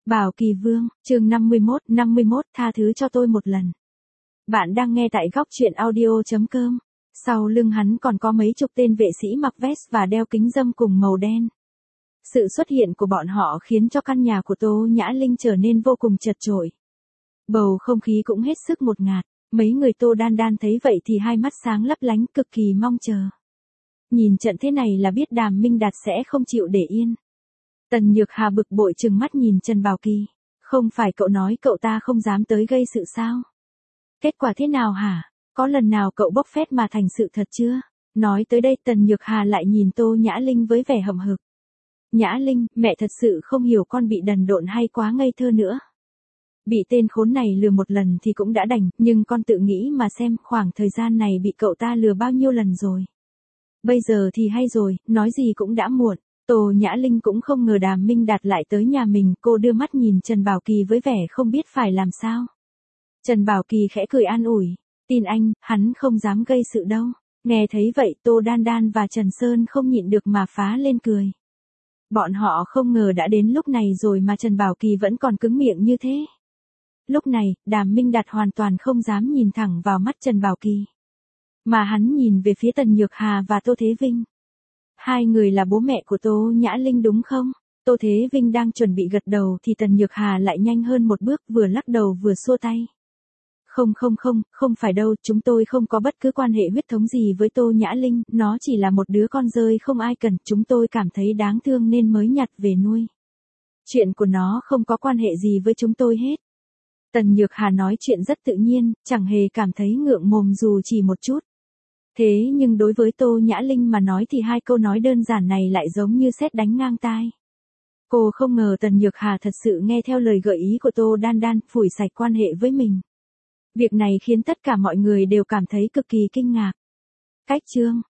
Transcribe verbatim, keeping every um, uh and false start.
Bảo Kỳ Vương, chương năm mươi mốt, năm mươi mốt, tha thứ cho tôi một lần. Bạn đang nghe tại góc truyện audio.com. Sau lưng hắn còn có mấy chục tên vệ sĩ mặc vest và đeo kính râm cùng màu đen. Sự xuất hiện của bọn họ khiến cho căn nhà của Tô Nhã Linh trở nên vô cùng chật chội. Bầu không khí cũng hết sức ngột ngạt, mấy người Tô Đan Đan thấy vậy thì hai mắt sáng lấp lánh cực kỳ mong chờ. Nhìn trận thế này là biết Đàm Minh Đạt sẽ không chịu để yên. Tần Nhược Hà bực bội trừng mắt nhìn Trần Bảo Kỳ, không phải cậu nói cậu ta không dám tới gây sự sao? Kết quả thế nào hả? Có lần nào cậu bốc phét mà thành sự thật chưa? Nói tới đây Tần Nhược Hà lại nhìn Tô Nhã Linh với vẻ hậm hực. Nhã Linh, mẹ thật sự không hiểu con bị đần độn hay quá ngây thơ nữa. Bị tên khốn này lừa một lần thì cũng đã đành, nhưng con tự nghĩ mà xem khoảng thời gian này bị cậu ta lừa bao nhiêu lần rồi. Bây giờ thì hay rồi, nói gì cũng đã muộn. Tô Nhã Linh cũng không ngờ Đàm Minh Đạt lại tới nhà mình, cô đưa mắt nhìn Trần Bảo Kỳ với vẻ không biết phải làm sao. Trần Bảo Kỳ khẽ cười an ủi, tin anh, hắn không dám gây sự đâu. Nghe thấy vậy Tô Đan Đan và Trần Sơn không nhịn được mà phá lên cười. Bọn họ không ngờ đã đến lúc này rồi mà Trần Bảo Kỳ vẫn còn cứng miệng như thế. Lúc này, Đàm Minh Đạt hoàn toàn không dám nhìn thẳng vào mắt Trần Bảo Kỳ. Mà hắn nhìn về phía Tần Nhược Hà và Tô Thế Vinh. Hai người là bố mẹ của Tô Nhã Linh đúng không? Tô Thế Vinh đang chuẩn bị gật đầu thì Tần Nhược Hà lại nhanh hơn một bước, vừa lắc đầu vừa xua tay. Không không không, không phải đâu, chúng tôi không có bất cứ quan hệ huyết thống gì với Tô Nhã Linh, nó chỉ là một đứa con rơi không ai cần, chúng tôi cảm thấy đáng thương nên mới nhặt về nuôi. Chuyện của nó không có quan hệ gì với chúng tôi hết. Tần Nhược Hà nói chuyện rất tự nhiên, chẳng hề cảm thấy ngượng mồm dù chỉ một chút. Thế nhưng đối với Tô Nhã Linh mà nói thì hai câu nói đơn giản này lại giống như sét đánh ngang tai. Cô không ngờ Tần Nhược Hà thật sự nghe theo lời gợi ý của Tô Đan Đan, phủi sạch quan hệ với mình. Việc này khiến tất cả mọi người đều cảm thấy cực kỳ kinh ngạc. Cách chương